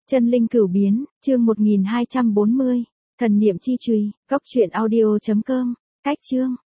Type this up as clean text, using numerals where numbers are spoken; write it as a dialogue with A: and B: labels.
A: Chân linh cửu biến, chương 1240. Thần niệm chi chùy, góc truyện audio.com. Cách chương.